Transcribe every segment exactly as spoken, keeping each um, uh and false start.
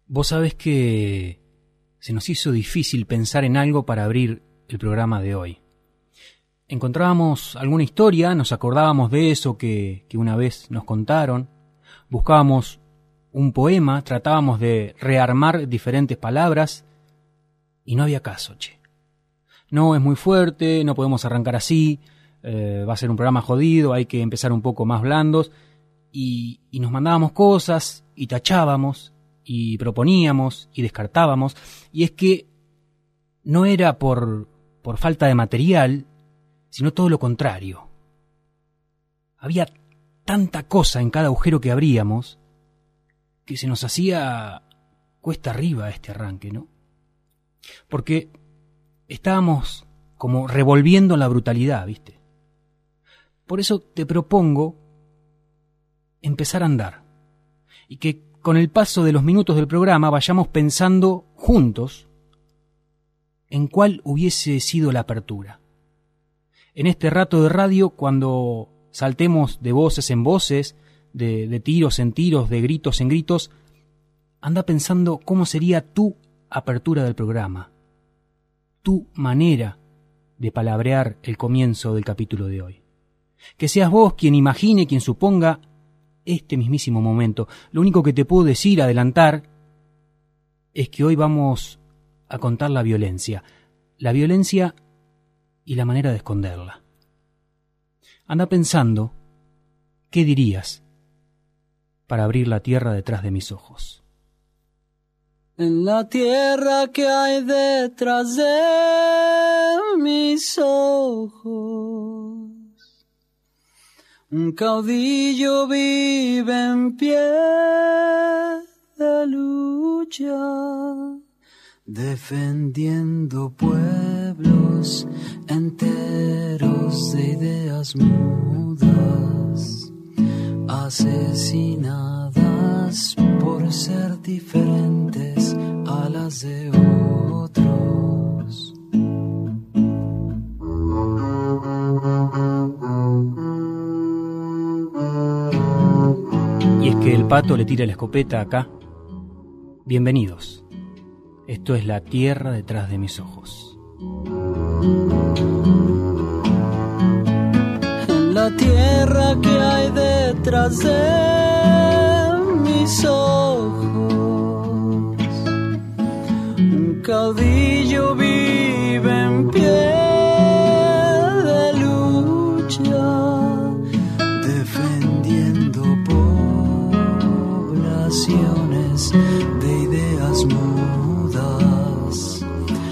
Vos sabés que se nos hizo difícil pensar en algo para abrir el programa de hoy. Encontrábamos alguna historia, nos acordábamos de eso que, que una vez nos contaron, buscábamos un poema, tratábamos de rearmar diferentes palabras y no había caso, che. No, es muy fuerte, no podemos arrancar así, eh, va a ser un programa jodido, hay que empezar un poco más blandos y, y nos mandábamos cosas y tachábamos y proponíamos y descartábamos, y es que no era por, por falta de material, sino todo lo contrario. Había tanta cosa en cada agujero que abríamos que se nos hacía cuesta arriba este arranque, ¿no? Porque estábamos como revolviendo la brutalidad, ¿viste? Por eso te propongo empezar a andar y que con el paso de los minutos del programa vayamos pensando juntos en cuál hubiese sido la apertura. En este rato de radio, cuando saltemos de voces en voces, de, de tiros en tiros, de gritos en gritos, anda pensando cómo sería tu apertura del programa, tu manera de palabrear el comienzo del capítulo de hoy. Que seas vos quien imagine, quien suponga este mismísimo momento. Lo único que te puedo decir, adelantar, es que hoy vamos a contar la violencia. La violencia y la manera de esconderla. Anda pensando, ¿qué dirías para abrir la tierra detrás de mis ojos? En la tierra que hay detrás de mis ojos, un caudillo vive en pie de lucha, defendiendo pueblos enteros de ideas mudas, asesinadas por ser diferentes a las de otros. Y es que el pato le tira la escopeta acá. Bienvenidos. Esto es la tierra detrás de mis ojos. En la tierra que hay detrás de mis ojos, un caudillo vive en pie de lucha, defendiendo poblaciones de ideas mudas,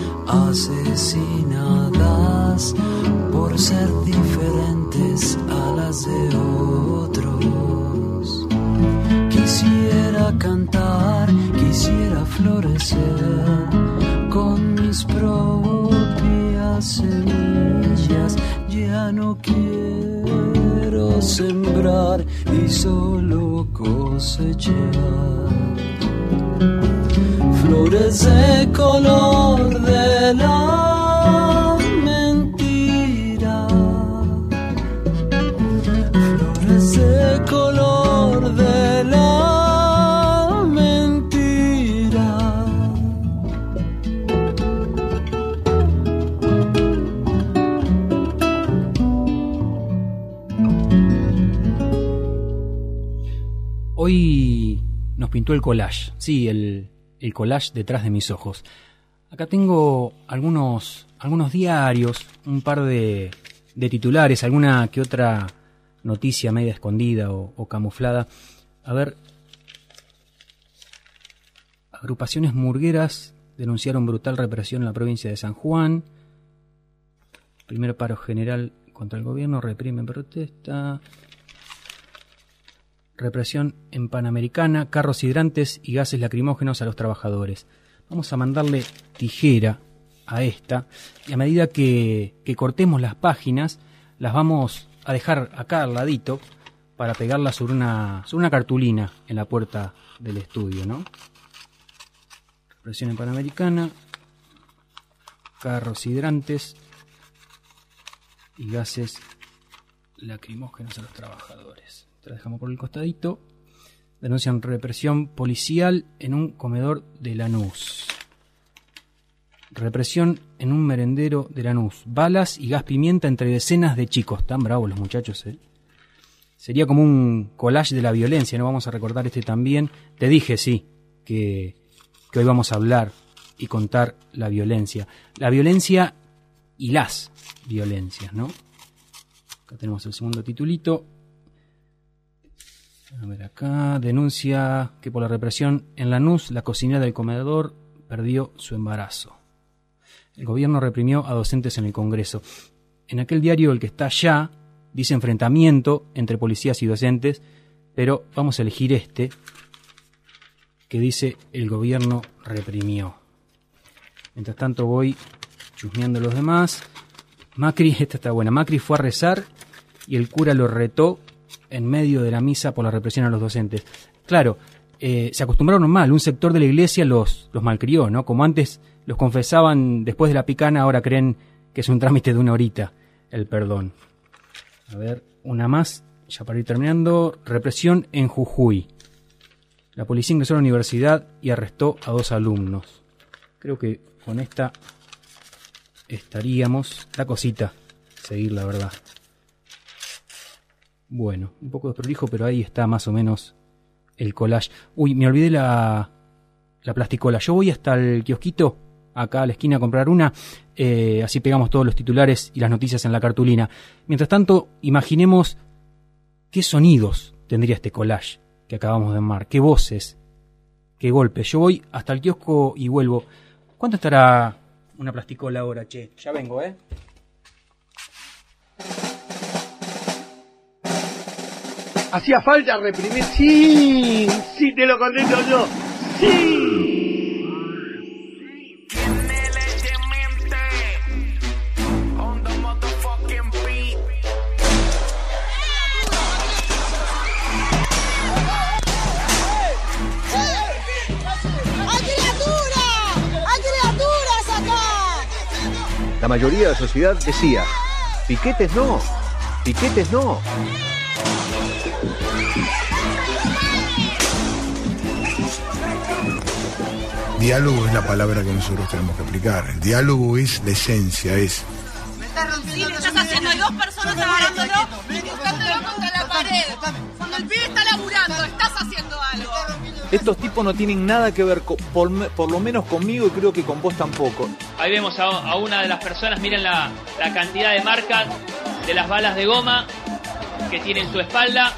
asesinadas por ser diferentes a las de otros. Quisiera cantar, quisiera florecer con mis propias semillas. Ya no quiero sembrar y solo cosechar flores de color de la mentira, flores de color de la mentira. Hoy nos pintó el collage, sí, el el collage detrás de mis ojos. Acá tengo algunos, algunos diarios, un par de, de titulares, alguna que otra noticia media escondida o, o camuflada. A ver, agrupaciones murgueras denunciaron brutal represión en la provincia de San Juan. Primer paro general contra el gobierno, reprimen protesta. Represión en Panamericana, carros hidrantes y gases lacrimógenos a los trabajadores. Vamos a mandarle tijera a esta y a medida que, que cortemos las páginas las vamos a dejar acá al ladito para pegarlas sobre una, sobre una cartulina en la puerta del estudio, ¿no? Represión en Panamericana, carros hidrantes y gases lacrimógenos a los trabajadores. Te la dejamos por el costadito. Denuncian represión policial en un comedor de Lanús. Represión en un merendero de Lanús. Balas y gas pimienta entre decenas de chicos. Tan bravos los muchachos, ¿eh? Sería como un collage de la violencia, ¿no? Vamos a recordar este también. Te dije, sí, que, que hoy vamos a hablar y contar la violencia. La violencia y las violencias, ¿no? Acá tenemos el segundo titulito. A ver acá. Denuncia que por la represión en Lanús, la cocinera del comedor perdió su embarazo. El gobierno reprimió a docentes en el Congreso. En aquel diario, El que está allá, dice enfrentamiento entre policías y docentes, pero vamos a elegir este, que dice el gobierno reprimió. Mientras tanto voy chusmeando los demás. Macri, esta está buena, Macri fue a rezar y el cura lo retó en medio de la misa por la represión a los docentes. Claro, eh, se acostumbraron mal, un sector de la iglesia los, los malcrió, ¿no? Como antes los confesaban después de la picana, ahora creen que es un trámite de una horita el perdón. A ver, una más, ya para ir terminando. Represión en Jujuy. La policía ingresó a la universidad y arrestó a dos alumnos. Creo que con esta estaríamos. La cosita, seguir la verdad. Bueno, un poco desprolijo, pero ahí está más o menos el collage. Uy, me olvidé la, la plasticola. Yo voy hasta el kiosquito, acá a la esquina, a comprar una. Eh, así pegamos todos los titulares y las noticias en la cartulina. Mientras tanto, imaginemos qué sonidos tendría este collage que acabamos de armar. Qué voces, qué golpes. Yo voy hasta el kiosco y vuelvo. ¿Cuánto estará una plasticola ahora, che? Ya vengo, ¿eh? ¿Hacía falta reprimir? Sí, sí, te lo contesto yo. Sí. La mayoría de la sociedad decía, piquetes no, piquetes no. Diálogo es la palabra que nosotros tenemos que aplicar. El diálogo es la esencia, es... Me estás rompiendo. Sí, estás haciendo dos personas agarrándolo y buscándolo contra la pared. Cuando el pibe está laburando, estás haciendo algo. Estos tipos no tienen nada que ver, con, por, por lo menos conmigo, y creo que con vos tampoco. Ahí vemos a, a una de las personas, miren la, la cantidad de marcas de las balas de goma que tiene en su espalda.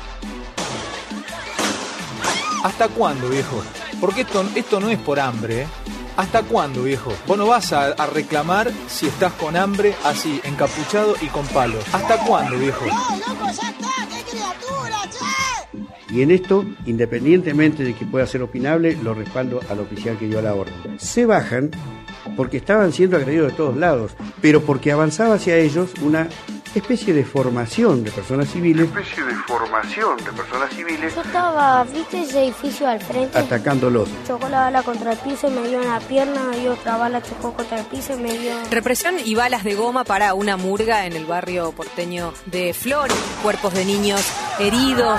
¿Hasta cuándo, viejo? Porque esto, esto no es por hambre, ¿eh? ¿Hasta cuándo, viejo? Vos no vas a, a reclamar si estás con hambre, así, encapuchado y con palos. ¿Hasta cuándo, viejo? ¡No, loco, ya está! ¡Qué criatura, che! Y en esto, independientemente de que pueda ser opinable, lo respaldo al oficial que dio la orden. Se bajan porque estaban siendo agredidos de todos lados, pero porque avanzaba hacia ellos una especie de formación de personas civiles. especie de formación de personas civiles. Yo estaba, ¿viste ese edificio al frente? Atacándolos. Chocó la bala contra el piso y me dio en la pierna, y otra bala chocó contra el piso y me dio... Represión y balas de goma para una murga en el barrio porteño de Flores. Cuerpos de niños heridos.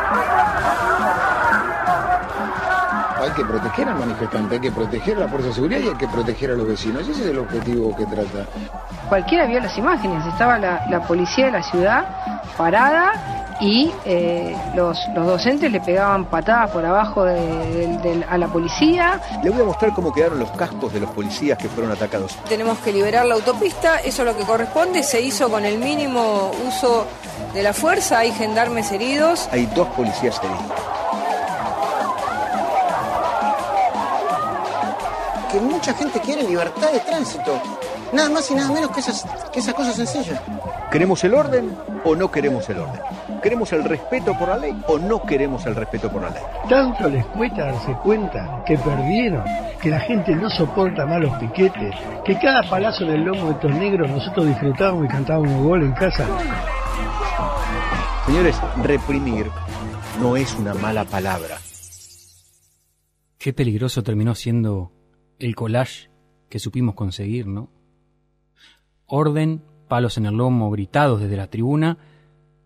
Hay que proteger al manifestante, hay que proteger a la fuerza de seguridad y hay que proteger a los vecinos. Ese es el objetivo que trata. Cualquiera vio las imágenes, estaba la, la policía de la ciudad parada y eh, los, los docentes le pegaban patadas por abajo de, de, de, a la policía. Le voy a mostrar cómo quedaron los cascos de los policías que fueron atacados. Tenemos que liberar la autopista, eso es lo que corresponde, se hizo con el mínimo uso de la fuerza, hay gendarmes heridos. Hay dos policías heridos. Que mucha gente quiere libertad de tránsito. Nada más y nada menos que esas, que esas cosas sencillas. ¿Queremos el orden o no queremos el orden? ¿Queremos el respeto por la ley o no queremos el respeto por la ley? Tanto les cuesta darse cuenta que perdieron, que la gente no soporta más los piquetes, que cada palazo en el lomo de estos negros nosotros disfrutábamos y cantábamos gol en casa. Señores, reprimir no es una mala palabra. Qué peligroso terminó siendo el collage que supimos conseguir, ¿no? Orden, palos en el lomo gritados desde la tribuna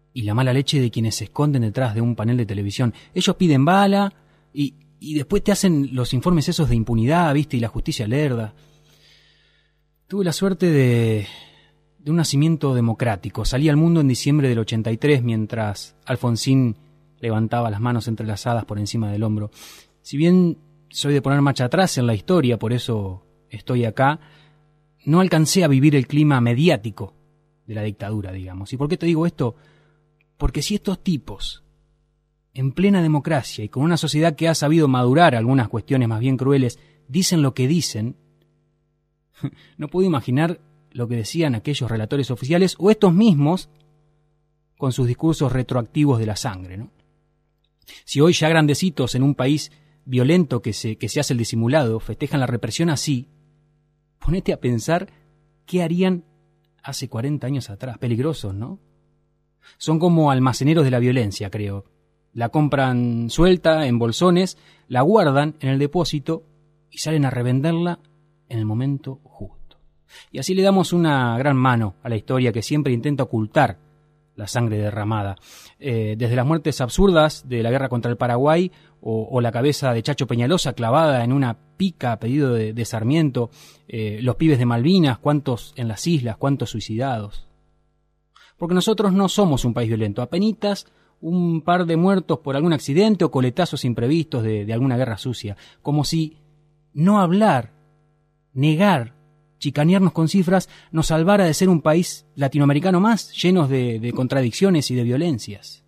y la mala leche de quienes se esconden detrás de un panel de televisión. Ellos piden bala y, y después te hacen los informes esos de impunidad, ¿viste? Y la justicia lerda. Tuve la suerte de, de un nacimiento democrático. Salí al mundo en diciembre del ochenta y tres mientras Alfonsín levantaba las manos entrelazadas por encima del hombro. Si bien soy de poner marcha atrás en la historia, por eso estoy acá, no alcancé a vivir el clima mediático de la dictadura, digamos. ¿Y por qué te digo esto? Porque si estos tipos, en plena democracia y con una sociedad que ha sabido madurar algunas cuestiones más bien crueles, dicen lo que dicen, no puedo imaginar lo que decían aquellos relatores oficiales o estos mismos con sus discursos retroactivos de la sangre, ¿no? Si hoy ya grandecitos en un país violento que se, que se hace el disimulado festejan la represión así, ponete a pensar qué harían hace cuarenta años atrás. Peligrosos, ¿no? Son como almaceneros de la violencia, creo. La compran suelta en bolsones, la guardan en el depósito y salen a revenderla en el momento justo. Y así le damos una gran mano a la historia que siempre intenta ocultar la sangre derramada. Eh, desde las muertes absurdas de la guerra contra el Paraguay o, o la cabeza de Chacho Peñalosa clavada en una pica a pedido de, de Sarmiento, eh, los pibes de Malvinas, cuántos en las islas, cuántos suicidados. Porque nosotros no somos un país violento, apenitas un par de muertos por algún accidente o coletazos imprevistos de, de alguna guerra sucia, como si no hablar, negar, chicanearnos con cifras nos salvara de ser un país latinoamericano más, llenos de, de contradicciones y de violencias.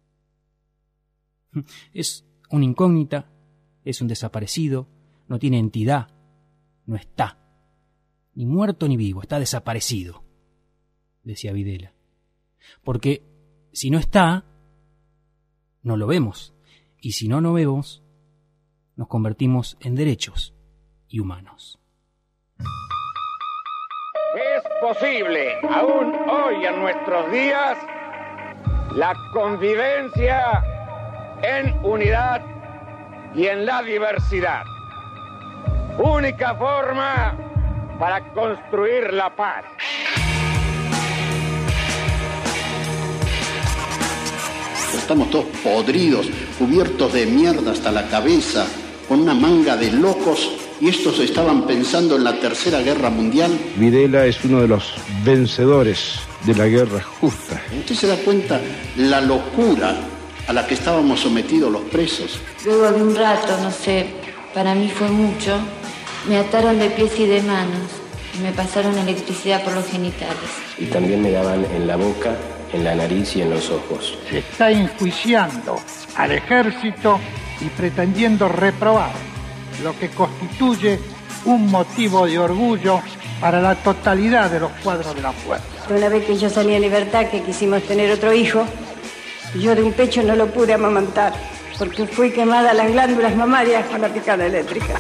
Es una incógnita, es un desaparecido, no tiene entidad, no está, ni muerto ni vivo, está desaparecido, decía Videla. Porque si no está, no lo vemos, y si no lo vemos, nos convertimos en derechos y humanos. Es posible, aún hoy en nuestros días, la convivencia en unidad y en la diversidad. Única forma para construir la paz. Estamos todos podridos, cubiertos de mierda hasta la cabeza, con una manga de locos, y estos estaban pensando en la Tercera Guerra Mundial. Videla es uno de los vencedores de la guerra justa. ¿Usted se da cuenta la locura a la que estábamos sometidos los presos? Luego de un rato, no sé, para mí fue mucho, me ataron de pies y de manos y me pasaron electricidad por los genitales. Y también me daban en la boca, en la nariz y en los ojos. Se está enjuiciando al ejército y pretendiendo reprobar, lo que constituye un motivo de orgullo para la totalidad de los cuadros de la fuerza. Una vez que yo salí en libertad, que quisimos tener otro hijo, yo de un pecho no lo pude amamantar, porque fui quemada las glándulas mamarias con la picada eléctrica.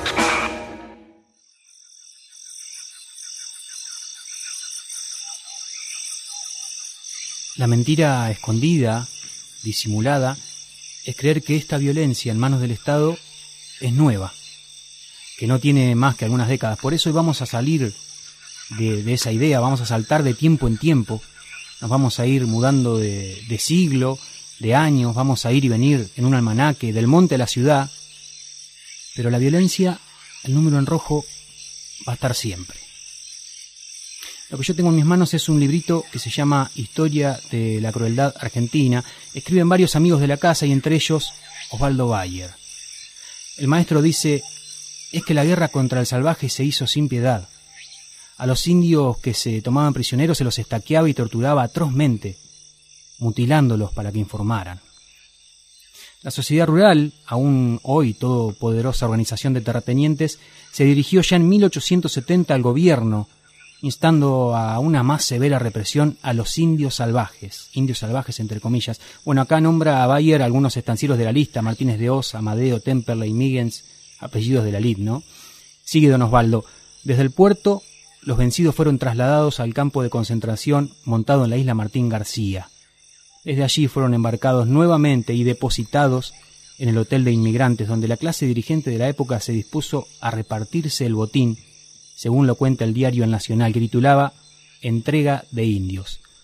La mentira escondida, disimulada, es creer que esta violencia en manos del Estado es nueva, que no tiene más que algunas décadas. Por eso hoy vamos a salir de, de esa idea, vamos a saltar de tiempo en tiempo, nos vamos a ir mudando de, de siglo, de años, vamos a ir y venir en un almanaque, del monte a la ciudad, pero la violencia, el número en rojo, va a estar siempre. Lo que yo tengo en mis manos es un librito que se llama Historia de la Crueldad Argentina. Escriben varios amigos de la casa y entre ellos Osvaldo Bayer. El maestro dice, es que la guerra contra el salvaje se hizo sin piedad. A los indios que se tomaban prisioneros se los estaqueaba y torturaba atrozmente, mutilándolos para que informaran. La sociedad rural, aún hoy todopoderosa organización de terratenientes, se dirigió ya en mil ochocientos setenta al gobierno, instando a una más severa represión a los indios salvajes, indios salvajes entre comillas. Bueno, acá nombra a Bayer algunos estancieros de la lista, Martínez de Oz, Amadeo, Temperley, Miggins, apellidos de la lid, ¿no? Sigue don Osvaldo. Desde el puerto, los vencidos fueron trasladados al campo de concentración montado en la isla Martín García. Desde allí fueron embarcados nuevamente y depositados en el hotel de inmigrantes, donde la clase dirigente de la época se dispuso a repartirse el botín, según lo cuenta el diario El Nacional, que titulaba Entrega de Indios.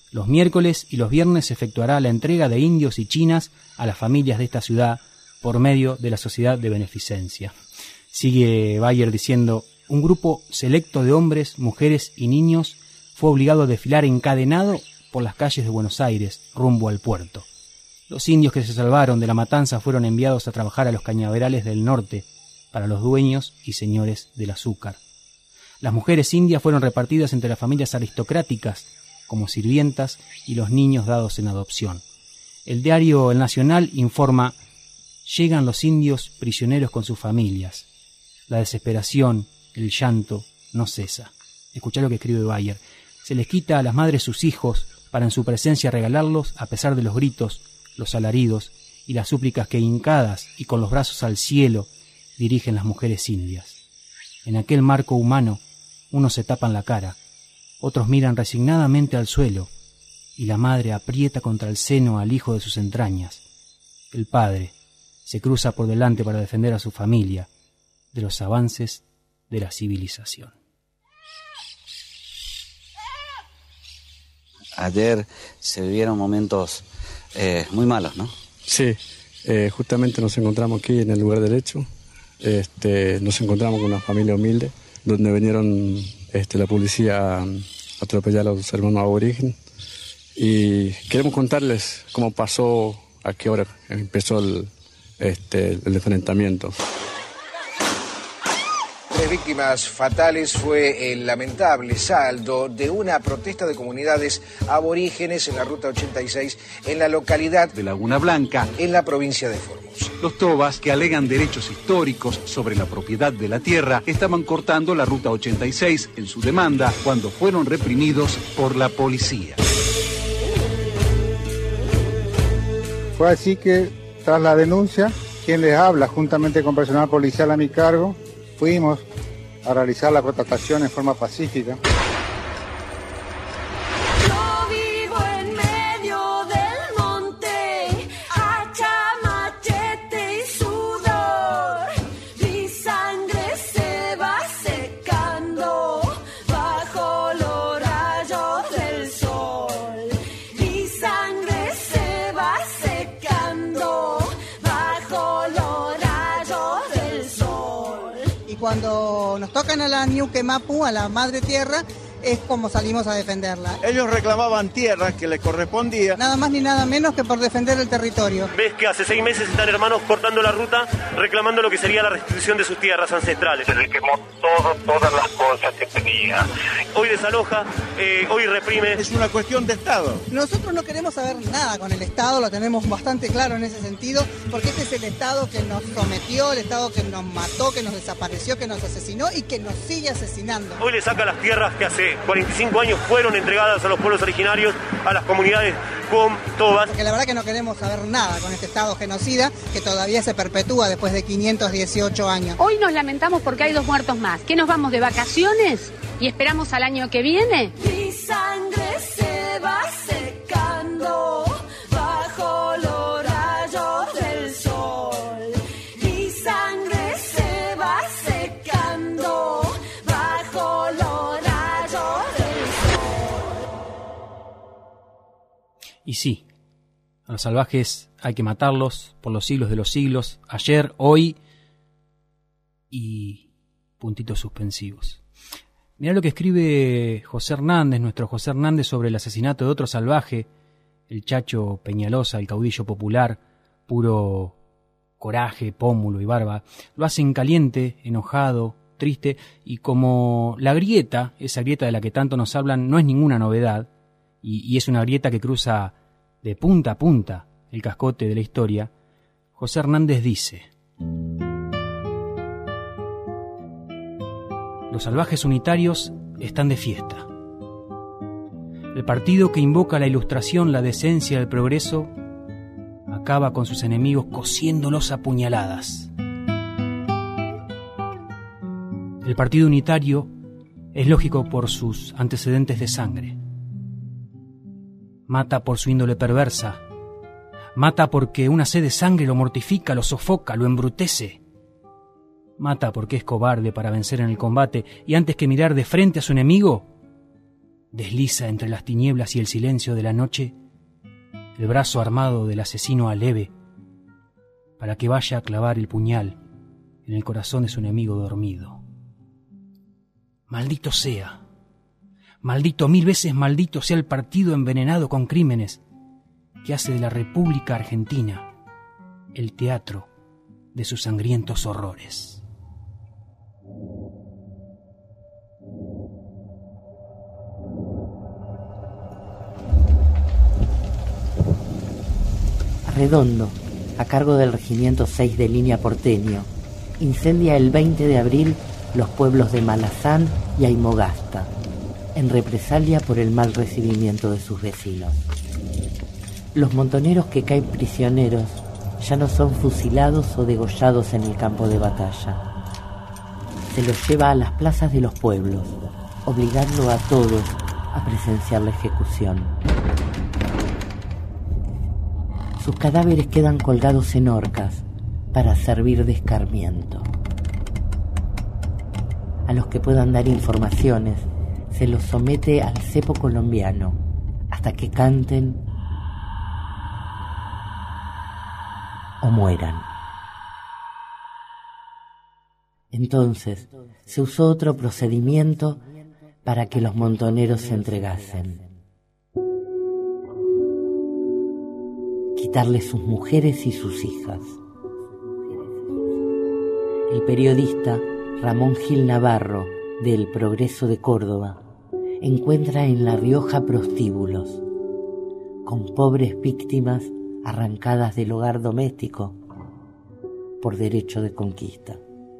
Los miércoles y los viernes se efectuará la entrega de indios y chinas a las familias de esta ciudad por medio de la Sociedad de Beneficencia. Sigue Bayer diciendo: un grupo selecto de hombres, mujeres y niños fue obligado a desfilar encadenado por las calles de Buenos Aires rumbo al puerto. Los indios que se salvaron de la matanza fueron enviados a trabajar a los cañaverales del norte para los dueños y señores del azúcar. Las mujeres indias fueron repartidas entre las familias aristocráticas como sirvientas y los niños dados en adopción. El diario El Nacional informa: llegan los indios prisioneros con sus familias. La desesperación, el llanto no cesa. Escuchá lo que escribe Bayer. Se les quita a las madres sus hijos para en su presencia regalarlos a pesar de los gritos, los alaridos y las súplicas que hincadas y con los brazos al cielo dirigen las mujeres indias. En aquel marco humano, unos se tapan la cara, otros miran resignadamente al suelo, y la madre aprieta contra el seno al hijo de sus entrañas. El padre se cruza por delante para defender a su familia de los avances de la civilización. Ayer se vivieron momentos eh, muy malos, ¿no? Sí, eh, justamente nos encontramos aquí en el lugar del hecho. Este, nos encontramos con una familia humilde, donde vinieron este, la policía a atropellar a los hermanos aborígenes. Y queremos contarles cómo pasó, a qué hora empezó el, este, el enfrentamiento. Tres víctimas fatales fue el lamentable saldo de una protesta de comunidades aborígenes en la Ruta ochenta y seis en la localidad de Laguna Blanca, en la provincia de Formosa. Los tobas, que alegan derechos históricos sobre la propiedad de la tierra, estaban cortando la Ruta ochenta y seis en su demanda cuando fueron reprimidos por la policía. Fue así que, tras la denuncia, quien les habla, juntamente con personal policial a mi cargo, fuimos a realizar la protestación en forma pacífica. Yo vivo en medio del monte, hacha, machete y sudor. Mi sangre se va secando bajo los rayos del sol. Mi sangre se va secando bajo los rayos del sol. Y cuando nos tocan a la Ñuque Mapu, a la madre tierra, es como salimos a defenderla. Ellos reclamaban tierras que les correspondía. Nada más ni nada menos que por defender el territorio. Ves que hace seis meses están hermanos cortando la ruta, reclamando lo que sería la restitución de sus tierras ancestrales. Se le quemó todo, todas las cosas que tenía. Hoy desaloja, eh, hoy reprime. Es una cuestión de Estado. Nosotros no queremos saber nada con el Estado, lo tenemos bastante claro en ese sentido, porque este es el Estado que nos sometió, el Estado que nos mató, que nos desapareció, que nos asesinó y que nos sigue asesinando. Hoy le saca las tierras que hace cuarenta y cinco años fueron entregadas a los pueblos originarios, a las comunidades com, tobas. Porque la verdad que no queremos saber nada con este Estado genocida que todavía se perpetúa después de quinientos dieciocho años. Hoy nos lamentamos porque hay dos muertos más. ¿Qué nos vamos de vacaciones y esperamos al año que viene? Mi sangre se va secando bajo los rayos del sol. Mi sangre se va secando bajo los rayos del sol. Y sí, a los salvajes hay que matarlos por los siglos de los siglos, ayer, hoy y puntitos suspensivos. Mirá lo que escribe José Hernández, nuestro José Hernández, sobre el asesinato de otro salvaje, el Chacho Peñalosa, el caudillo popular, puro coraje, pómulo y barba. Lo hace en caliente, enojado, triste, y como la grieta, esa grieta de la que tanto nos hablan, no es ninguna novedad, y, y es una grieta que cruza de punta a punta el cascote de la historia, José Hernández dice: los salvajes unitarios están de fiesta. El partido que invoca la ilustración, la decencia, el progreso, acaba con sus enemigos cosiéndolos a puñaladas. El partido unitario es lógico por sus antecedentes de sangre. Mata por su índole perversa. Mata porque una sed de sangre lo mortifica, lo sofoca, lo embrutece. Mata porque es cobarde para vencer en el combate y antes que mirar de frente a su enemigo, desliza entre las tinieblas y el silencio de la noche el brazo armado del asesino aleve para que vaya a clavar el puñal en el corazón de su enemigo dormido. Maldito sea, maldito, mil veces maldito sea el partido envenenado con crímenes que hace de la República Argentina el teatro de sus sangrientos horrores. Redondo, a cargo del Regimiento seis de Línea Porteño, incendia el veinte de abril los pueblos de Malazán y Aymogasta, en represalia por el mal recibimiento de sus vecinos. Los montoneros que caen prisioneros ya no son fusilados o degollados en el campo de batalla. Se los lleva a las plazas de los pueblos, obligando a todos a presenciar la ejecución. Sus cadáveres quedan colgados en horcas para servir de escarmiento. A los que puedan dar informaciones se los somete al cepo colombiano hasta que canten o mueran. Entonces se usó otro procedimiento para que los montoneros se entregasen. Quitarles sus mujeres y sus hijas. El periodista Ramón Gil Navarro, de El Progreso de Córdoba, encuentra en La Rioja prostíbulos, con pobres víctimas arrancadas del hogar doméstico por derecho de conquista.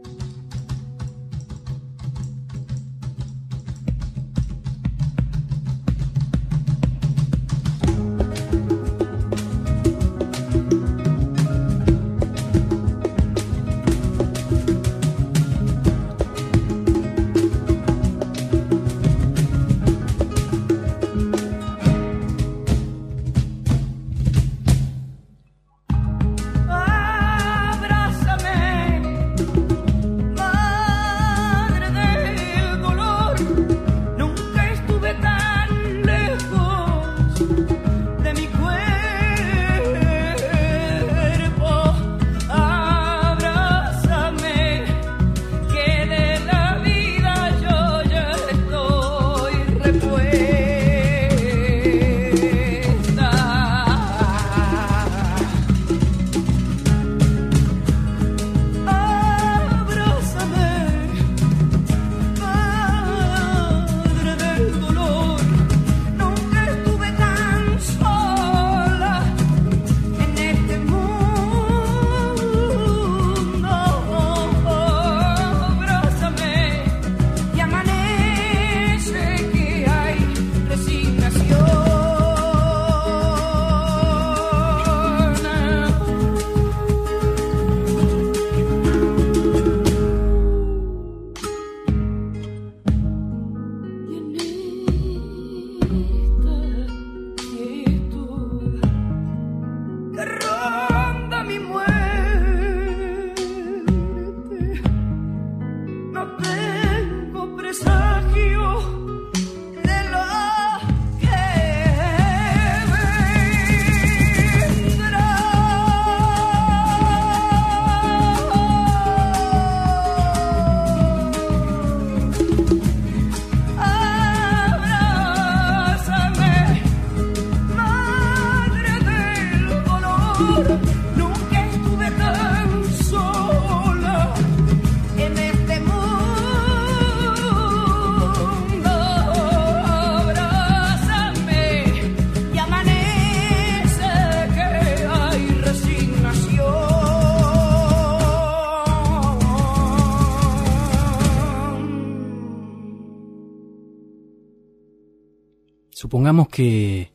Supongamos que,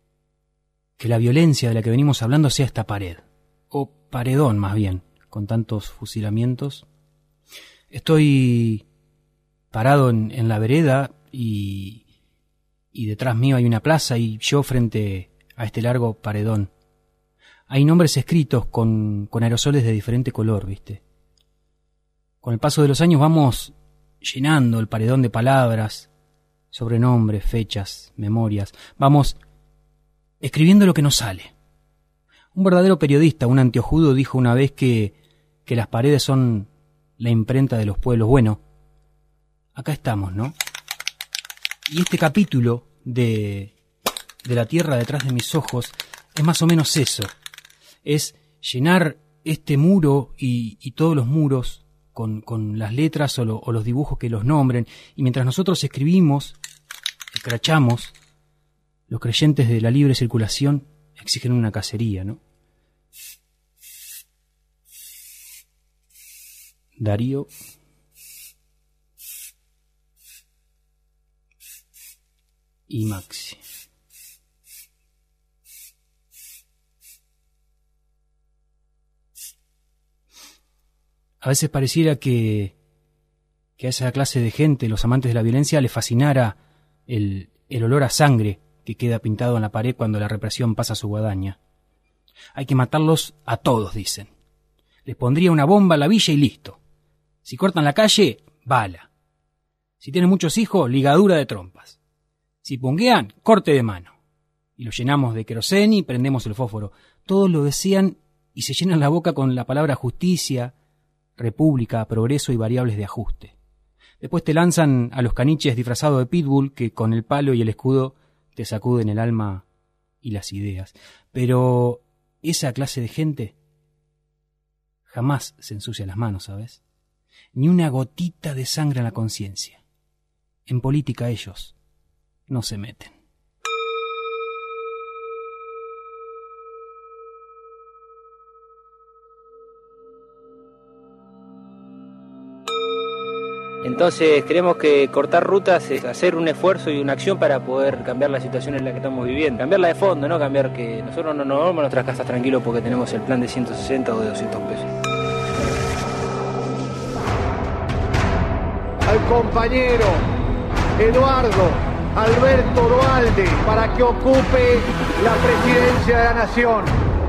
que la violencia de la que venimos hablando sea esta pared, o paredón más bien, con tantos fusilamientos. Estoy parado en, en la vereda y, y detrás mío hay una plaza y yo frente a este largo paredón. Hay nombres escritos con, con aerosoles de diferente color, ¿viste? Con el paso de los años vamos llenando el paredón de palabras sobrenombres, fechas, memorias. Vamos escribiendo lo que nos sale. Un verdadero periodista, un antiojudo, dijo una vez que, que las paredes son la imprenta de los pueblos. Bueno, acá estamos, ¿no? Y este capítulo de, de La tierra detrás de mis ojos es más o menos eso. Es llenar este muro y, y todos los muros con, con las letras o, lo, o los dibujos que los nombren. Y mientras nosotros escribimos, escrachamos, los creyentes de la libre circulación exigen una cacería, ¿no? Darío y Maxi. A veces pareciera que, que a esa clase de gente, los amantes de la violencia, les fascinara el, el olor a sangre que queda pintado en la pared cuando la represión pasa su guadaña. Hay que matarlos a todos, dicen. Les pondría una bomba a la villa y listo. Si cortan la calle, bala. Si tienen muchos hijos, ligadura de trompas. Si punguean, corte de mano. Y lo llenamos de queroseno y prendemos el fósforo. Todos lo desean y se llenan la boca con la palabra justicia, república, progreso y variables de ajuste. Después te lanzan a los caniches disfrazados de pitbull que con el palo y el escudo te sacuden el alma y las ideas. Pero esa clase de gente jamás se ensucia las manos, ¿sabes? Ni una gotita de sangre en la conciencia. En política ellos no se meten. Entonces creemos que cortar rutas es hacer un esfuerzo y una acción para poder cambiar la situación en la que estamos viviendo. Cambiarla de fondo, no cambiar que nosotros no nos vamos a nuestras casas tranquilos porque tenemos el plan de ciento sesenta o de doscientos pesos. Al compañero Eduardo Alberto Duhalde para que ocupe la presidencia de la Nación.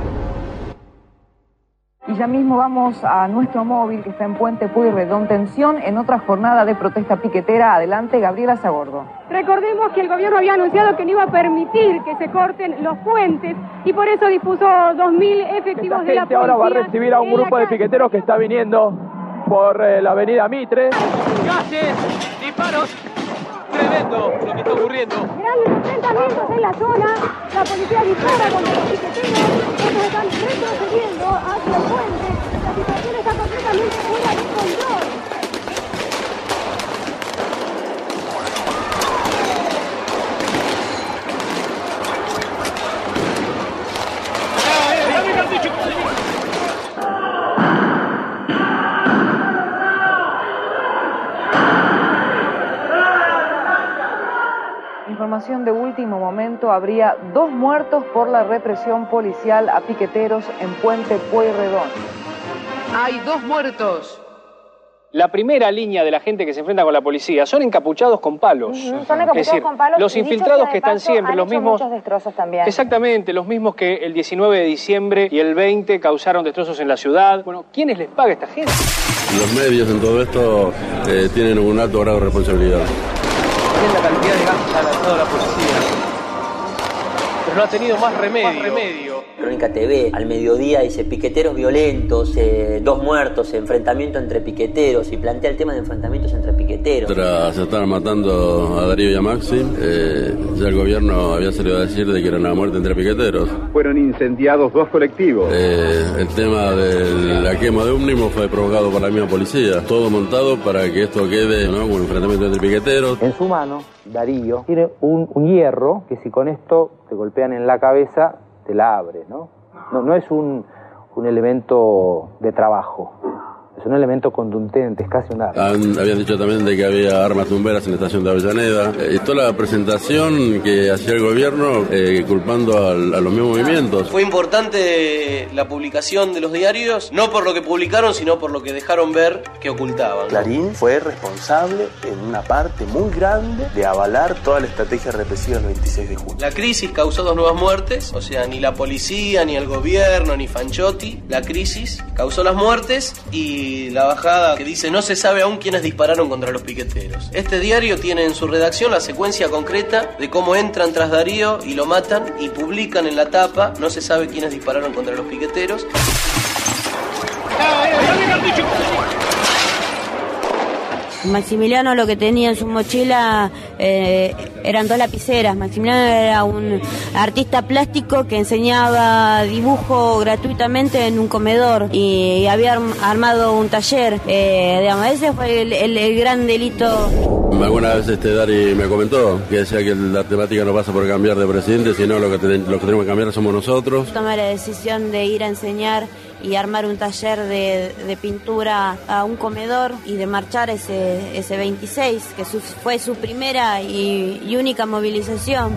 Y ya mismo vamos a nuestro móvil que está en Puente Pueyrredón. Tensión en otra jornada de protesta piquetera. Adelante, Gabriela Sagordo. Recordemos que el gobierno había anunciado que no iba a permitir que se corten los puentes y por eso dispuso dos mil efectivos de la policía. Ahora va a recibir a un grupo de piqueteros que está viniendo por eh, la avenida Mitre. ¡Gases! ¡Disparos! Tremendo lo que está ocurriendo. Grandes enfrentamientos en la zona. La policía dispara contra los piqueteros. Estos están retrocediendo hacia el puente. La situación está completamente fuera de control. Información de último momento, habría dos muertos por la represión policial a piqueteros en Puente Pueyrredón. Hay dos muertos. La primera línea de la gente que se enfrenta con la policía son encapuchados con palos. Uh-huh. Son encapuchados es decir, con palos. Los infiltrados que están paso, siempre, los mismos. Muchos destrozos también. Exactamente, los mismos que el diecinueve de diciembre y el veinte causaron destrozos en la ciudad. Bueno, ¿quiénes les paga a esta gente? Los medios en todo esto eh, tienen un alto grado de responsabilidad. Es la cantidad de gas que ha lanzado la policía. Pero no ha tenido más remedio. Más remedio. Crónica T V, al mediodía, dice piqueteros violentos, eh, dos muertos, enfrentamiento entre piqueteros, y plantea el tema de enfrentamientos entre piqueteros. Tras estar matando a Darío y a Maxi, eh, ya el gobierno había salido a decir de que era una muerte entre piqueteros. Fueron incendiados dos colectivos. Eh, el tema de la quema de ómnibus fue provocado por la misma policía. Todo montado para que esto quede, ¿no?, como un enfrentamiento entre piqueteros. En su mano, Darío tiene un, un hierro que si con esto te golpean en la cabeza, te la abre, ¿no? No, no es un, un elemento de trabajo, es un elemento contundente, es casi un arma. Han, habían dicho también de que había armas tumberas en la estación de Avellaneda. Eh, y toda la presentación que hacía el gobierno eh, culpando al, a los mismos movimientos. Fue importante la publicación de los diarios, no por lo que publicaron, sino por lo que dejaron ver que ocultaban. Clarín fue responsable en una parte muy grande de avalar toda la estrategia represiva del veintiséis de junio. La crisis causó dos nuevas muertes, o sea, ni la policía, ni el gobierno, ni Fanchotti. La crisis causó las muertes y y La Bajada, que dice: no se sabe aún quiénes dispararon contra los piqueteros. Este diario tiene en su redacción la secuencia concreta de cómo entran tras Darío y lo matan, y publican en la tapa: no se sabe quiénes dispararon contra los piqueteros. Maximiliano lo que tenía en su mochila eh, eran dos lapiceras. Maximiliano era un artista plástico que enseñaba dibujo gratuitamente en un comedor y había armado un taller. Eh, digamos, ese fue el, el, el gran delito. Alguna vez este Dari me comentó que decía que la temática no pasa por cambiar de presidente, sino lo que, ten, lo que tenemos que cambiar somos nosotros. Tomé la decisión de ir a enseñar y armar un taller de, de pintura a un comedor y de marchar ese, ese veintiséis, que su, fue su primera y, y única movilización.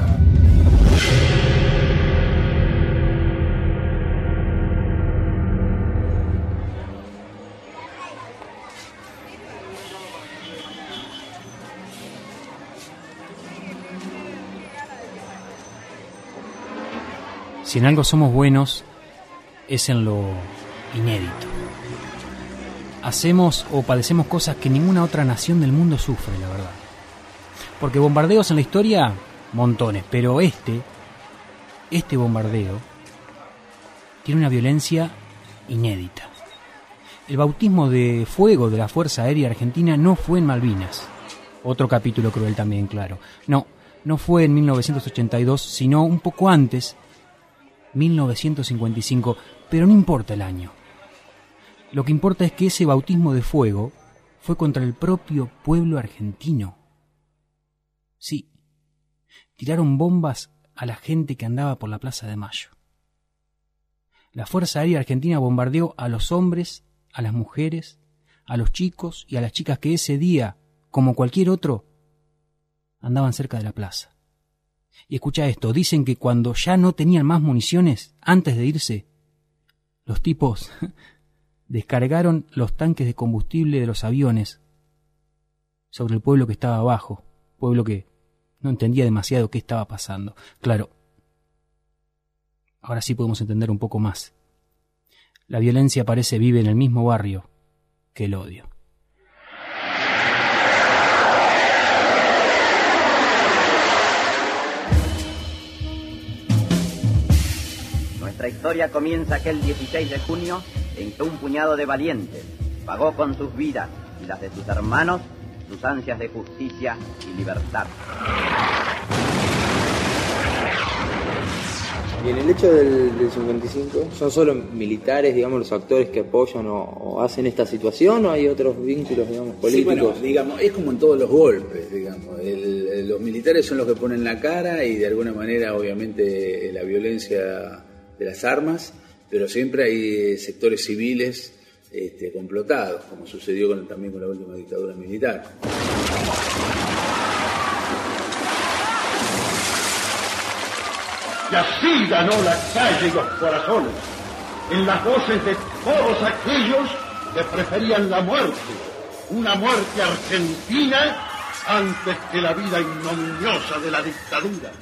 Si en algo somos buenos, es en lo inédito. Hacemos o padecemos cosas que ninguna otra nación del mundo sufre, la verdad. Porque bombardeos en la historia, montones, pero este, este bombardeo, tiene una violencia inédita. El bautismo de fuego de la Fuerza Aérea Argentina no fue en Malvinas. Otro capítulo cruel también, claro. No, no fue en mil novecientos ochenta y dos, sino un poco antes, mil novecientos cincuenta y cinco, pero no importa el año. Lo que importa es que ese bautismo de fuego fue contra el propio pueblo argentino. Sí, tiraron bombas a la gente que andaba por la Plaza de Mayo. La Fuerza Aérea Argentina bombardeó a los hombres, a las mujeres, a los chicos y a las chicas que ese día, como cualquier otro, andaban cerca de la plaza. Y escucha esto, dicen que cuando ya no tenían más municiones, antes de irse, los tipos descargaron los tanques de combustible de los aviones sobre el pueblo que estaba abajo, pueblo que no entendía demasiado qué estaba pasando. Claro, ahora sí podemos entender un poco más. La violencia parece vive en el mismo barrio que el odio. Nuestra historia comienza aquel dieciséis de junio en que un puñado de valientes pagó con sus vidas y las de sus hermanos sus ansias de justicia y libertad. Y en el hecho del, del cincuenta y cinco, ¿son solo militares, digamos, los actores que apoyan o, o hacen esta situación, o hay otros vínculos, digamos, políticos? Sí, bueno, digamos, es como en todos los golpes, digamos. El, el, los militares son los que ponen la cara y de alguna manera, obviamente, la violencia de las armas, pero siempre hay sectores civiles este, complotados, como sucedió con, también con la última dictadura militar. Y así ganó la calle y los corazones, en las voces de todos aquellos que preferían la muerte, una muerte argentina antes que la vida ignominiosa de la dictadura.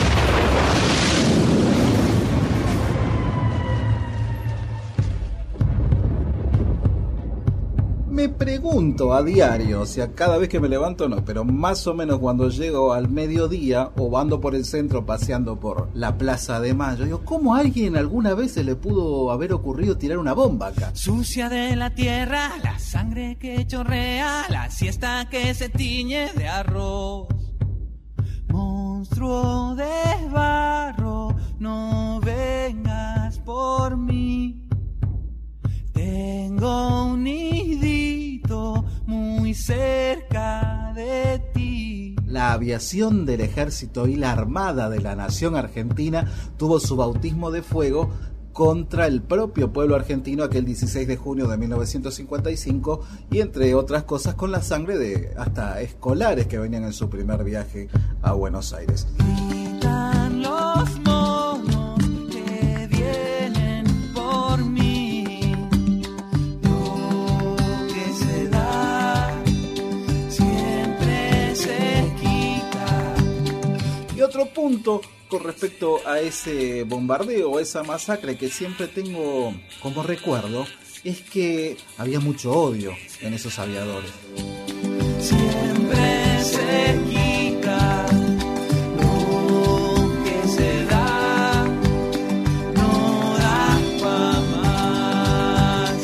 Me pregunto a diario, o sea, cada vez que me levanto no, pero más o menos cuando llego al mediodía o ando por el centro paseando por la Plaza de Mayo, digo, ¿cómo a alguien alguna vez se le pudo haber ocurrido tirar una bomba acá? Sucia de la tierra, la sangre que chorrea, la siesta que se tiñe de arroz. Monstruo de barro, no vengas por mí. Tengo un nidito muy cerca de ti. La aviación del Ejército y la Armada de la Nación Argentina tuvo su bautismo de fuego contra el propio pueblo argentino aquel dieciséis de junio de mil novecientos cincuenta y cinco, y entre otras cosas con la sangre de hasta escolares que venían en su primer viaje a Buenos Aires. Quitan los monos que vienen por mí. Y otro punto con respecto a ese bombardeo o esa masacre que siempre tengo como recuerdo es que había mucho odio en esos aviadores. Siempre se quita lo que se da, no da pa' más.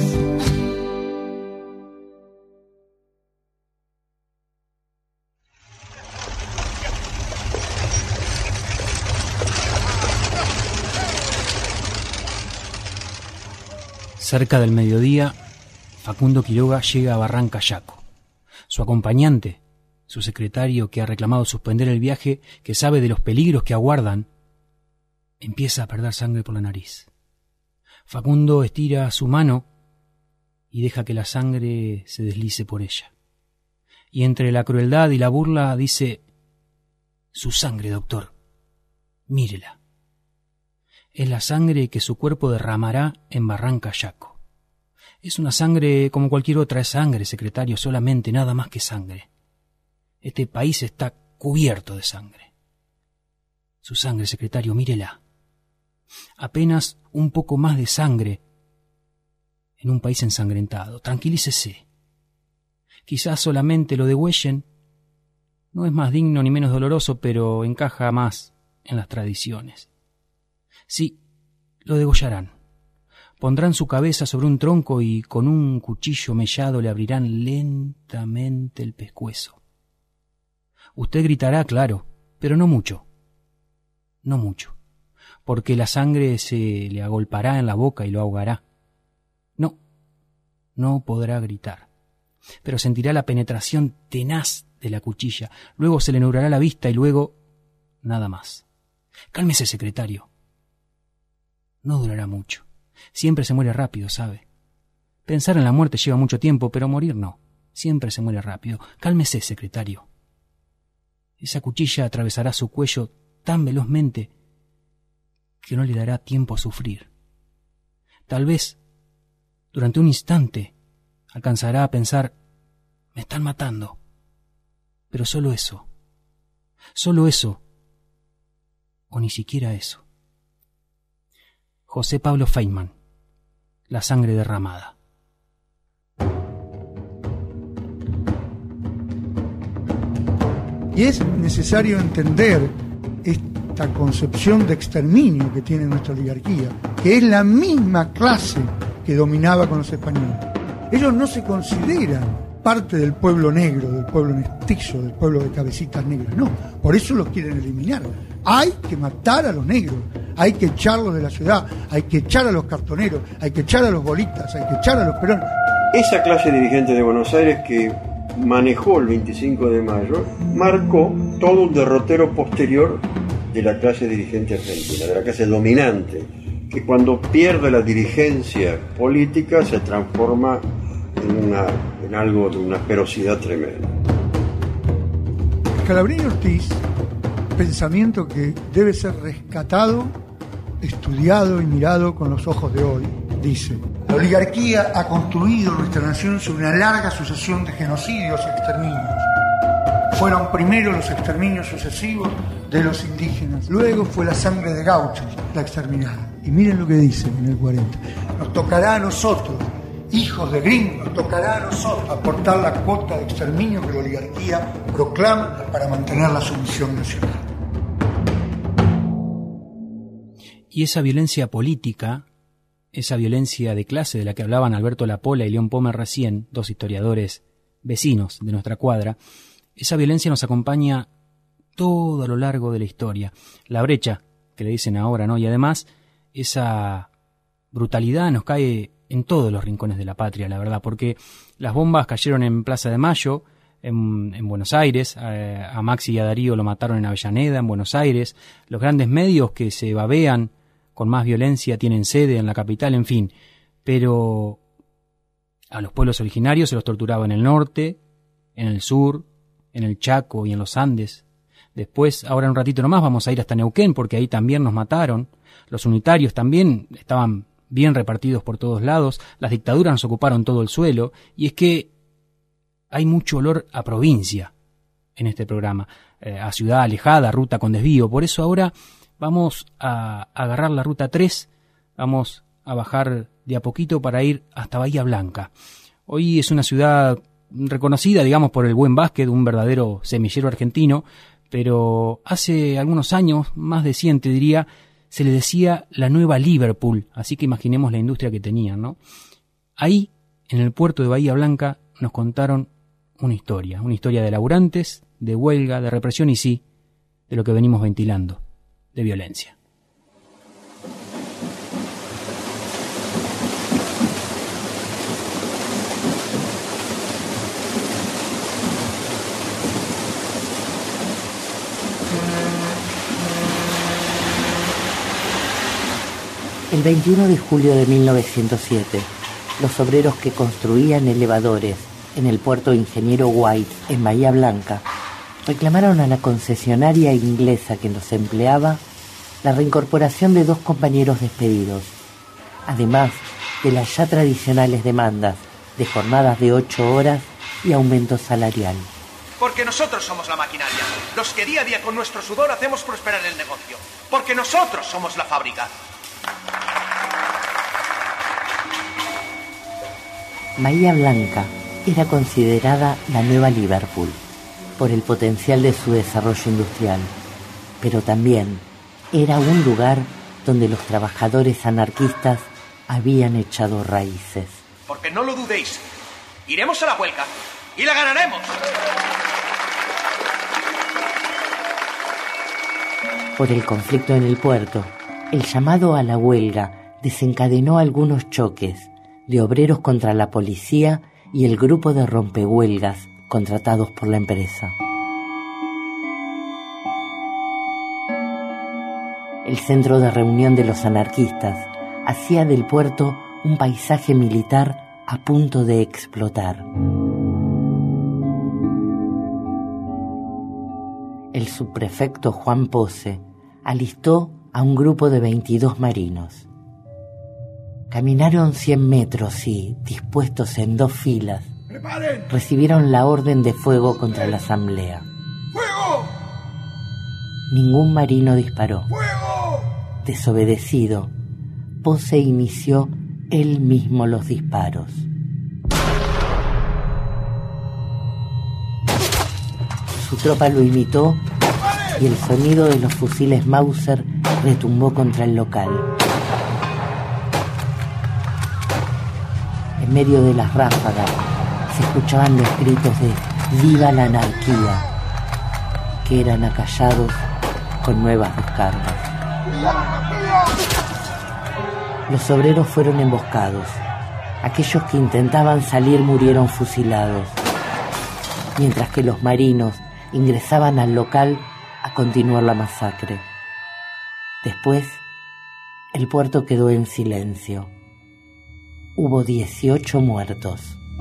Cerca del mediodía, Facundo Quiroga llega a Barranca Yaco. Su acompañante, su secretario que ha reclamado suspender el viaje, que sabe de los peligros que aguardan, empieza a perder sangre por la nariz. Facundo estira su mano y deja que la sangre se deslice por ella. Y entre la crueldad y la burla dice: «Su sangre, doctor, mírela. Es la sangre que su cuerpo derramará en Barranca Yaco. Es una sangre como cualquier otra, es sangre, secretario, solamente, nada más que sangre. Este país está cubierto de sangre. Su sangre, secretario, mírela. Apenas un poco más de sangre en un país ensangrentado. Tranquilícese. Quizás solamente lo degüellen. No es más digno ni menos doloroso, pero encaja más en las tradiciones. Sí, lo degollarán. Pondrán su cabeza sobre un tronco y con un cuchillo mellado le abrirán lentamente el pescuezo. Usted gritará, claro, pero no mucho. No mucho, porque la sangre se le agolpará en la boca y lo ahogará. No, no podrá gritar, pero sentirá la penetración tenaz de la cuchilla. Luego se le nublará la vista y luego nada más. Cálmese, secretario. No durará mucho. Siempre se muere rápido, ¿sabe? Pensar en la muerte lleva mucho tiempo, pero morir no. Siempre se muere rápido. Cálmese, secretario. Esa cuchilla atravesará su cuello tan velozmente que no le dará tiempo a sufrir. Tal vez, durante un instante, alcanzará a pensar: me están matando. Pero solo eso. Solo eso. O ni siquiera eso. José Pablo Feynman, La sangre derramada. Y es necesario entender esta concepción de exterminio que tiene nuestra oligarquía, que es la misma clase que dominaba con los españoles. Ellos no se consideran parte del pueblo negro, del pueblo mestizo, del pueblo de cabecitas negras, no, por eso los quieren eliminar. Hay que matar a los negros, hay que echarlos de la ciudad, hay que echar a los cartoneros, hay que echar a los bolitas, hay que echar a los perones. Esa clase dirigente de Buenos Aires que manejó el veinticinco de mayo marcó todo un derrotero posterior de la clase dirigente argentina, de la clase dominante, que cuando pierde la dirigencia política se transforma en, una, en algo de una ferocidad tremenda. Scalabrini Ortiz, pensamiento que debe ser rescatado, estudiado y mirado con los ojos de hoy, dice: la oligarquía ha construido nuestra nación sobre una larga sucesión de genocidios y exterminios. Fueron primero los exterminios sucesivos de los indígenas, luego fue la sangre de gauchos la exterminada. Y miren lo que dice en el cuarenta: nos tocará a nosotros, hijos de gringos, nos tocará a nosotros aportar la cuota de exterminio que la oligarquía proclama para mantener la sumisión nacional. Y esa violencia política, esa violencia de clase de la que hablaban Alberto Lapola y León Pomer recién, dos historiadores vecinos de nuestra cuadra, esa violencia nos acompaña todo a lo largo de la historia. La brecha, que le dicen ahora, ¿no? Y además, esa brutalidad nos cae en todos los rincones de la patria, la verdad, porque las bombas cayeron en Plaza de Mayo, en, en Buenos Aires, a, a Maxi y a Darío lo mataron en Avellaneda, en Buenos Aires, los grandes medios que se babean con más violencia tienen sede en la capital, en fin, pero a los pueblos originarios se los torturaba en el norte, en el sur, en el Chaco y en los Andes. Después, ahora un ratito nomás, vamos a ir hasta Neuquén, porque ahí también nos mataron. Los unitarios también estaban bien repartidos por todos lados, las dictaduras nos ocuparon todo el suelo, y es que hay mucho olor a provincia en este programa, eh, a ciudad alejada, ruta con desvío. Por eso ahora vamos a agarrar la ruta tres, vamos a bajar de a poquito para ir hasta Bahía Blanca. Hoy es una ciudad reconocida, digamos, por el buen básquet, un verdadero semillero argentino, pero hace algunos años, más de cien te diría, se le decía la nueva Liverpool, así que imaginemos la industria que tenían, ¿no? Ahí, en el puerto de Bahía Blanca, nos contaron una historia, una historia de laburantes, de huelga, de represión y sí, de lo que venimos ventilando, de violencia. El veintiuno de julio de mil novecientos siete, los obreros que construían elevadores en el puerto Ingeniero White, en Bahía Blanca, reclamaron a la concesionaria inglesa que los empleaba la reincorporación de dos compañeros despedidos, además de las ya tradicionales demandas de jornadas de ocho horas y aumento salarial. Porque nosotros somos la maquinaria, los que día a día con nuestro sudor hacemos prosperar el negocio. Porque nosotros somos la fábrica. Bahía Blanca era considerada la nueva Liverpool por el potencial de su desarrollo industrial, pero también era un lugar donde los trabajadores anarquistas habían echado raíces. Porque no lo dudéis, iremos a la huelga y la ganaremos. Por el conflicto en el puerto, el llamado a la huelga desencadenó algunos choques de obreros contra la policía y el grupo de rompehuelgas contratados por la empresa. El centro de reunión de los anarquistas hacía del puerto un paisaje militar a punto de explotar. El subprefecto Juan Pose alistó a un grupo de veintidós marinos. Caminaron cien metros y, dispuestos en dos filas, ¡preparen! Recibieron la orden de fuego contra la asamblea. ¡Fuego! Ningún marino disparó. ¡Fuego! Desobedecido, Pose inició él mismo los disparos. Su tropa lo imitó y el sonido de los fusiles Mauser retumbó contra el local. En medio de las ráfagas se escuchaban los gritos de ¡Viva la anarquía!, que eran acallados con nuevas descargas. Los obreros fueron emboscados. Aquellos que intentaban salir murieron fusilados, mientras que los marinos ingresaban al local a continuar la masacre. Después, el puerto quedó en silencio. Hubo dieciocho muertos.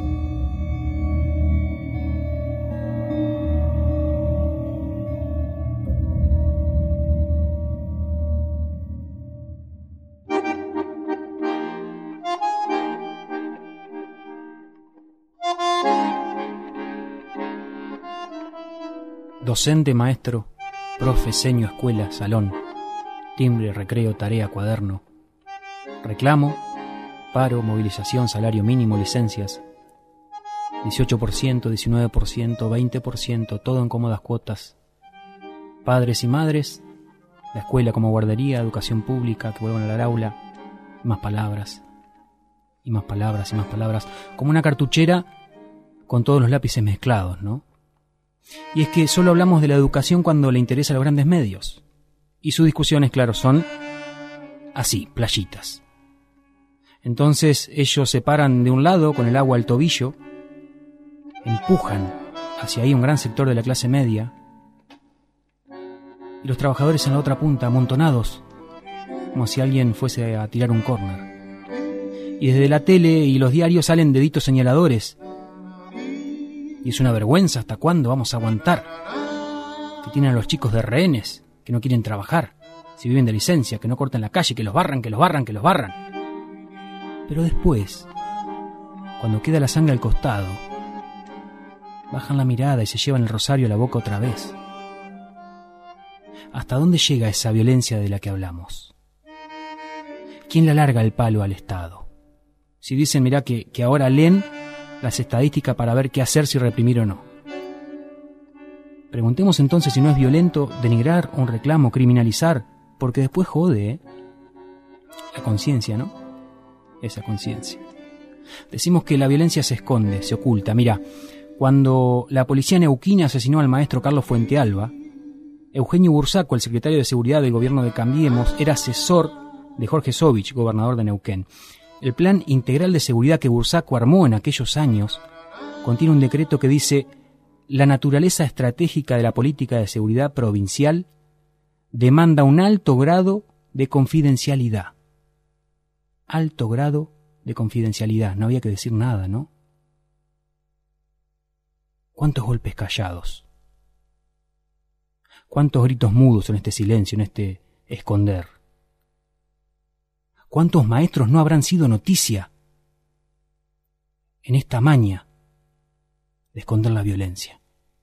Docente, maestro, profe, seño, escuela, salón, timbre, recreo, tarea, cuaderno, reclamo, paro, movilización, salario mínimo, licencias, dieciocho por ciento, diecinueve por ciento, veinte por ciento, todo en cómodas cuotas, padres y madres, la escuela como guardería, educación pública, que vuelvan al aula, y más palabras, y más palabras, y más palabras, como una cartuchera con todos los lápices mezclados, ¿no? Y es que solo hablamos de la educación cuando le interesa a los grandes medios. Y sus discusiones, claro, son así, playitas. Entonces ellos se paran de un lado con el agua al tobillo, empujan hacia ahí un gran sector de la clase media, y los trabajadores en la otra punta, amontonados, como si alguien fuese a tirar un córner. Y desde la tele y los diarios salen deditos señaladores. Y es una vergüenza, ¿hasta cuándo vamos a aguantar? Que tienen a los chicos de rehenes, que no quieren trabajar, si viven de licencia, que no cortan la calle, que los barran, que los barran, que los barran. Pero después, cuando queda la sangre al costado, bajan la mirada y se llevan el rosario a la boca otra vez. ¿Hasta dónde llega esa violencia de la que hablamos? ¿quién le larga el palo al Estado? Si dicen, mirá, que, que ahora leen las estadísticas para ver qué hacer, si reprimir o no. Preguntemos entonces si no es violento denigrar un reclamo, criminalizar, porque después jode, ¿eh? La conciencia, ¿no? Esa conciencia. Decimos que la violencia se esconde, se oculta. Mira, cuando la policía neuquina asesinó al maestro Carlos Fuentealba, Eugenio Bursaco, el secretario de Seguridad del gobierno de Cambiemos, era asesor de Jorge Sovich, gobernador de Neuquén. El plan integral de seguridad que Bursaco armó en aquellos años contiene un decreto que dice: la naturaleza estratégica de la política de seguridad provincial demanda un alto grado de confidencialidad. Alto grado de confidencialidad. No había que decir nada, ¿no? ¿Cuántos golpes callados? ¿Cuántos gritos mudos en este silencio, en este esconder? ¿Cuántos maestros no habrán sido noticia en esta maña de esconder la violencia?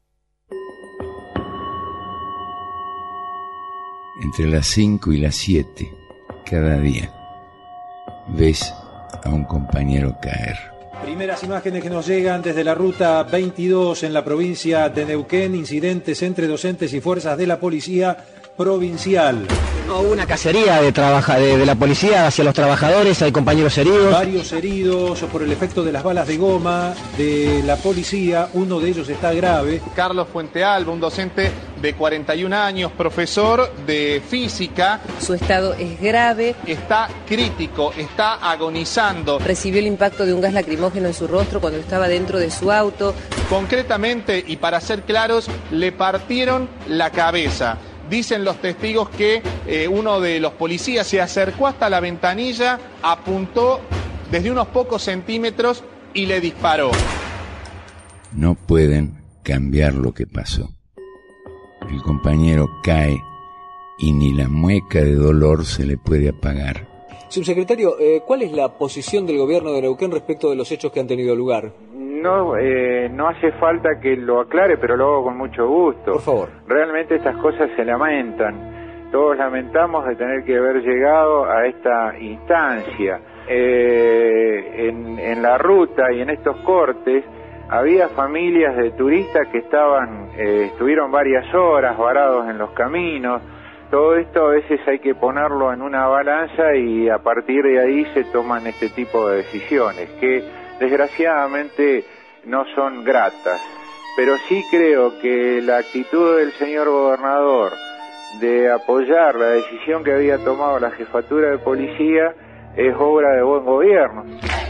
Entre las cinco y las siete, cada día, ves a un compañero caer. Primeras imágenes que nos llegan desde la ruta veintidós en la provincia de Neuquén, incidentes entre docentes y fuerzas de la policía provincial. Hubo una cacería de, trabaja, de, de la policía hacia los trabajadores, hay compañeros heridos. Varios heridos por el efecto de las balas de goma de la policía, uno de ellos está grave. Carlos Fuentealba, un docente de cuarenta y un años, profesor de física. Su estado es grave. Está crítico, está agonizando. Recibió el impacto de un gas lacrimógeno en su rostro cuando estaba dentro de su auto. Concretamente, y para ser claros, le partieron la cabeza. Dicen los testigos que eh, uno de los policías se acercó hasta la ventanilla, apuntó desde unos pocos centímetros y le disparó. No pueden cambiar lo que pasó. El compañero cae y ni la mueca de dolor se le puede apagar. Subsecretario, eh, ¿cuál es la posición del gobierno de Neuquén respecto de los hechos que han tenido lugar? No, eh, no hace falta que lo aclare, pero lo hago con mucho gusto. Por favor. Realmente estas cosas se lamentan. Todos lamentamos de tener que haber llegado a esta instancia. Eh, en, en la ruta y en estos cortes había familias de turistas que estaban, eh, estuvieron varias horas varados en los caminos. Todo esto a veces hay que ponerlo en una balanza y a partir de ahí se toman este tipo de decisiones que desgraciadamente no son gratas, pero sí creo que la actitud del señor gobernador de apoyar la decisión que había tomado la jefatura de policía es obra de buen gobierno.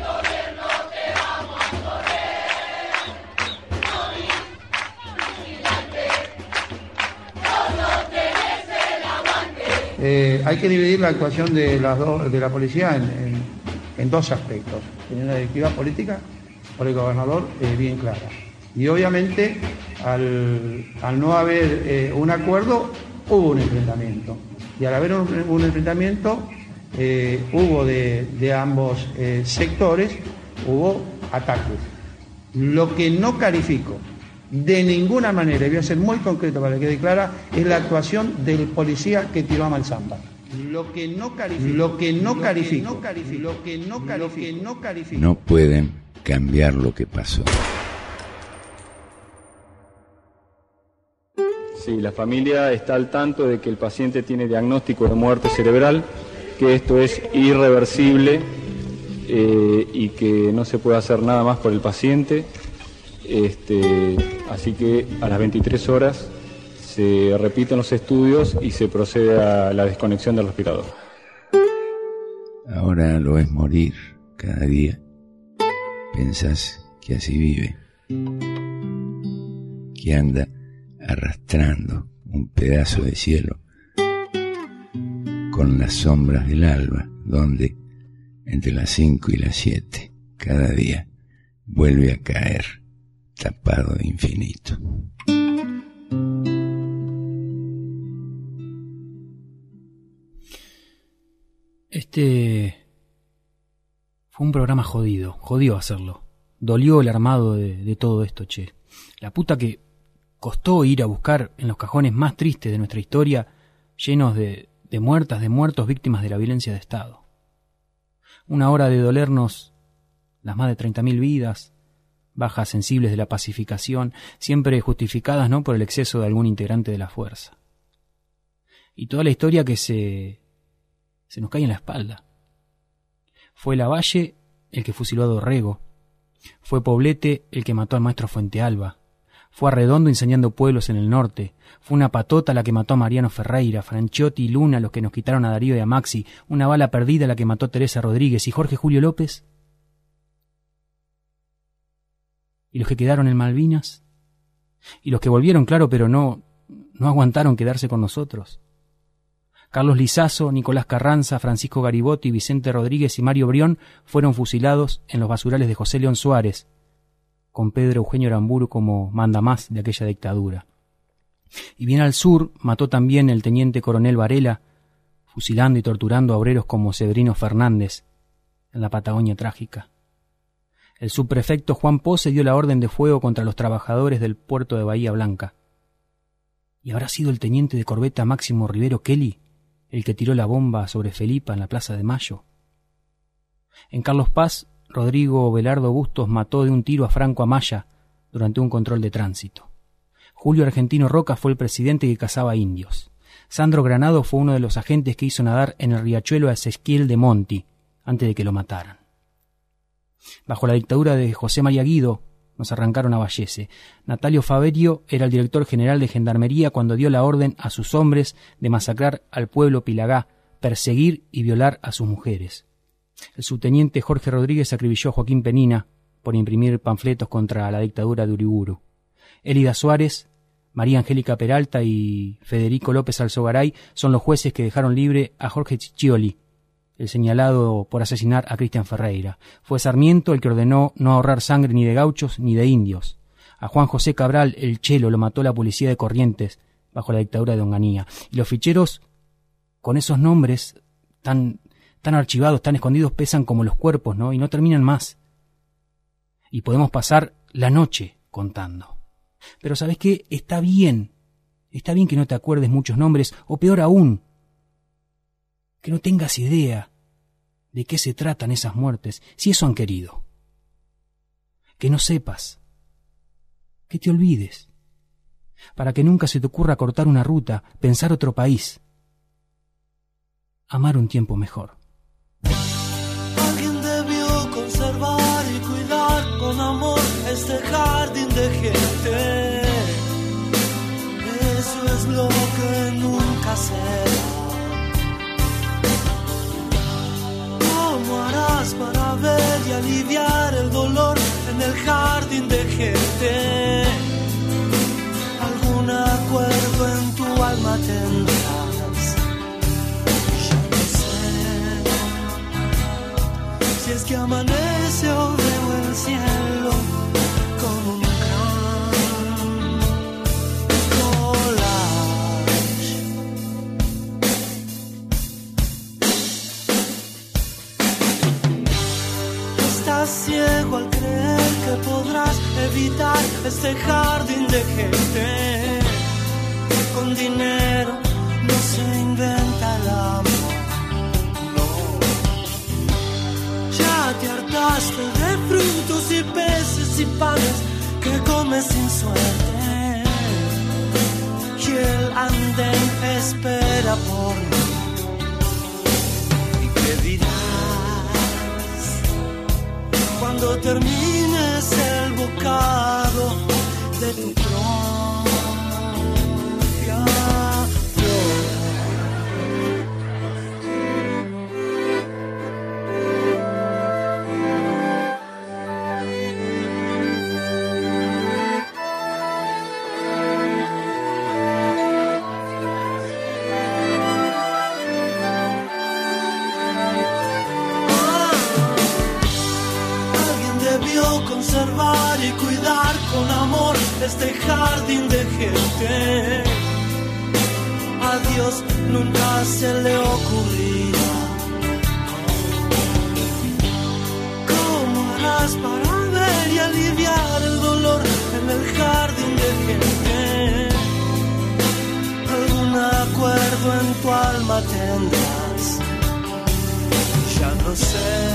Eh, hay que dividir la actuación de, las do, de la policía en, en, en dos aspectos. En una directiva política por el gobernador eh, bien clara. Y obviamente al, al no haber eh, un acuerdo hubo un enfrentamiento. Y al haber un, un enfrentamiento eh, hubo de, de ambos eh, sectores, hubo ataques. Lo que no califico de ninguna manera, y voy a ser muy concreto para que quede clara, es la actuación del policía que tiró a Malzamba. Lo que no califico, lo que no califico, lo que no califico, no califico. No pueden cambiar lo que pasó. Sí, la familia está al tanto de que el paciente tiene diagnóstico de muerte cerebral, que esto es irreversible eh, y que no se puede hacer nada más por el paciente. Este, así que a las veintitrés horas se repiten los estudios y se procede a la desconexión del respirador. Ahora lo ves morir cada día. Pensás que así vive, que anda arrastrando un pedazo de cielo con las sombras del alba, donde entre las cinco y las siete cada día vuelve a caer tapado de infinito. Este fue un programa jodido, jodió hacerlo. Dolió el armado de, de todo esto, che. La puta que costó ir a buscar en los cajones más tristes de nuestra historia, llenos de, de muertas, de muertos víctimas de la violencia de Estado. Una hora de dolernos las más de treinta mil vidas, bajas sensibles de la pacificación, siempre justificadas no por el exceso de algún integrante de la fuerza. Y toda la historia que se, se nos cae en la espalda. Fue Lavalle el que fusiló a Dorrego. Fue Poblete el que mató al maestro Fuentealba. Fue Arredondo incendiando pueblos en el norte. Fue una patota la que mató a Mariano Ferreira, Franchiotti y Luna los que nos quitaron a Darío y a Maxi, una bala perdida la que mató a Teresa Rodríguez y Jorge Julio López. ¿Y los que quedaron en Malvinas? ¿Y los que volvieron, claro, pero no, no aguantaron quedarse con nosotros? Carlos Lizazo, Nicolás Carranza, Francisco Garibotti, Vicente Rodríguez y Mario Brión fueron fusilados en los basurales de José León Suárez, con Pedro Eugenio Aramburu como mandamás de aquella dictadura. Y bien al sur mató también el teniente coronel Varela, fusilando y torturando a obreros como Severino Fernández en la Patagonia trágica. El subprefecto Juan Pose dio la orden de fuego contra los trabajadores del puerto de Bahía Blanca. ¿Y habrá sido el teniente de corbeta Máximo Rivero Kelly el que tiró la bomba sobre Felipa en la Plaza de Mayo? En Carlos Paz, Rodrigo Velardo Bustos mató de un tiro a Franco Amaya durante un control de tránsito. Julio Argentino Roca fue el presidente que cazaba indios. Sandro Granado fue uno de los agentes que hizo nadar en el riachuelo a Ezequiel de Monti antes de que lo mataran. Bajo la dictadura de José María Guido nos arrancaron a Vallese. Natalio Faverio era el director general de Gendarmería cuando dio la orden a sus hombres de masacrar al pueblo Pilagá, perseguir y violar a sus mujeres. El subteniente Jorge Rodríguez acribilló a Joaquín Penina por imprimir panfletos contra la dictadura de Uriburu. Elida Suárez, María Angélica Peralta y Federico López Alzogaray son los jueces que dejaron libre a Jorge Ciccioli, el señalado por asesinar a Cristian Ferreira. Fue Sarmiento el que ordenó no ahorrar sangre ni de gauchos ni de indios. A Juan José Cabral, el Chelo, lo mató la policía de Corrientes bajo la dictadura de Onganía. Y los ficheros, con esos nombres tan, tan archivados, tan escondidos, pesan como los cuerpos, ¿no? Y no terminan más. Y podemos pasar la noche contando. Pero ¿sabes qué? Está bien. Está bien que no te acuerdes muchos nombres, o peor aún, que no tengas idea de qué se tratan esas muertes, si eso han querido. Que no sepas, que te olvides, para que nunca se te ocurra cortar una ruta, pensar otro país, amar un tiempo mejor. Alguien debió conservar y cuidar con amor este jardín de gente. Eso es lo que nunca será. ¿Cómo harás para ver y aliviar el dolor en el jardín de gente? Algún acuerdo en tu alma tendrás. Yo no sé si es que amanece o veo el cielo con un ciego al creer que podrás evitar este jardín de gente. Con dinero no se inventa el amor, no. Ya te hartaste de frutos y peces y panes que comes sin suerte. Y el andén espera por mí. ¿Y qué dirás cuando termines el bocado de tu propia flor? Conservar y cuidar con amor este jardín de gente. A Dios nunca se le ocurrirá. ¿Cómo harás para ver y aliviar el dolor en el jardín de gente? Algún acuerdo en tu alma tendrás. Ya no sé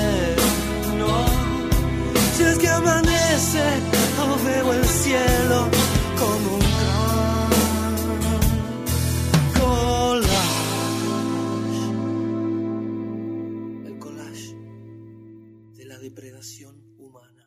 cielo como un gran collage. El collage de la depredación humana.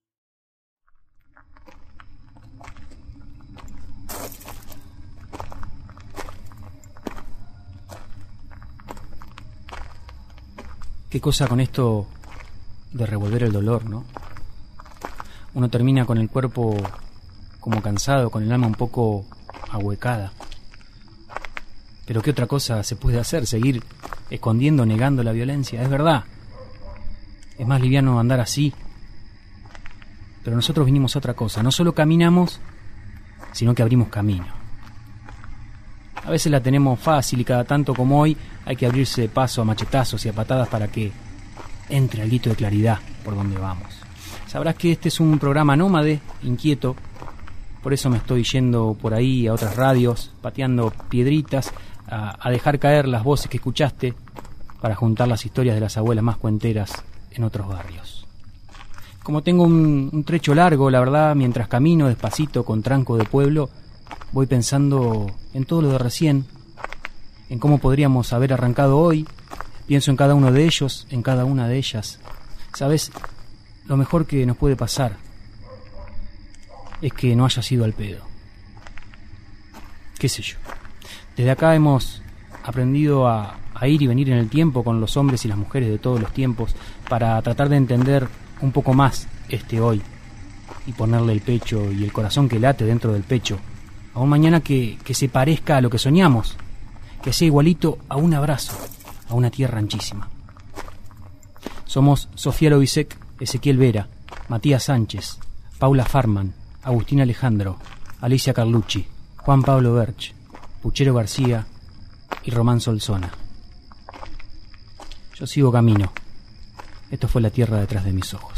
Qué cosa con esto de revolver el dolor, ¿no? Uno termina con el cuerpo como cansado, con el alma un poco ahuecada. Pero qué otra cosa se puede hacer, seguir escondiendo, negando la violencia. Es verdad, es más liviano andar así. Pero nosotros vinimos a otra cosa, no solo caminamos, sino que abrimos camino. A veces la tenemos fácil y cada tanto como hoy hay que abrirse paso a machetazos y a patadas para que entre alguito de claridad por donde vamos. Sabrás que este es un programa nómade, inquieto, por eso me estoy yendo por ahí a otras radios, pateando piedritas, a, a dejar caer las voces que escuchaste para juntar las historias de las abuelas más cuenteras en otros barrios. Como tengo un, un trecho largo, la verdad, mientras camino despacito con tranco de pueblo, voy pensando en todo lo de recién, en cómo podríamos haber arrancado hoy. Pienso en cada uno de ellos, en cada una de ellas. ¿Sabes? Lo mejor que nos puede pasar es que no haya sido al pedo. ¿Qué sé yo? Desde acá hemos aprendido a, a ir y venir en el tiempo con los hombres y las mujeres de todos los tiempos para tratar de entender un poco más este hoy y ponerle el pecho y el corazón que late dentro del pecho a un mañana que, que se parezca a lo que soñamos, que sea igualito a un abrazo, a una tierra anchísima. Somos Sofía Lobisek, Ezequiel Vera, Matías Sánchez, Paula Farman, Agustín Alejandro, Alicia Carlucci, Juan Pablo Berch, Puchero García y Román Solsona. Yo sigo camino. Esto fue la tierra detrás de mis ojos.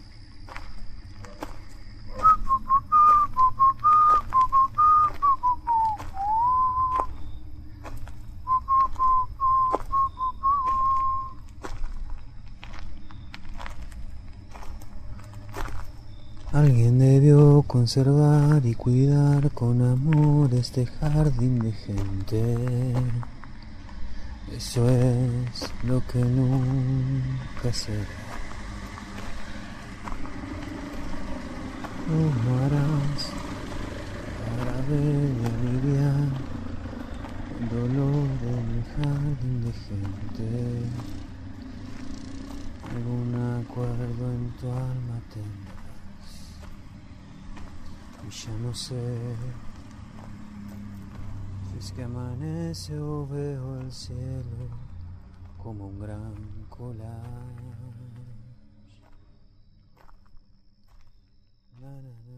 Alguien debió conservar y cuidar con amor este jardín de gente. Eso es lo que nunca será. ¿Cómo harás para ver y aliviar el dolor de mi jardín de gente? Algún acuerdo en tu alma tendrás. Y ya no sé si es que amanece o veo el cielo como un gran collage. Na, na, na.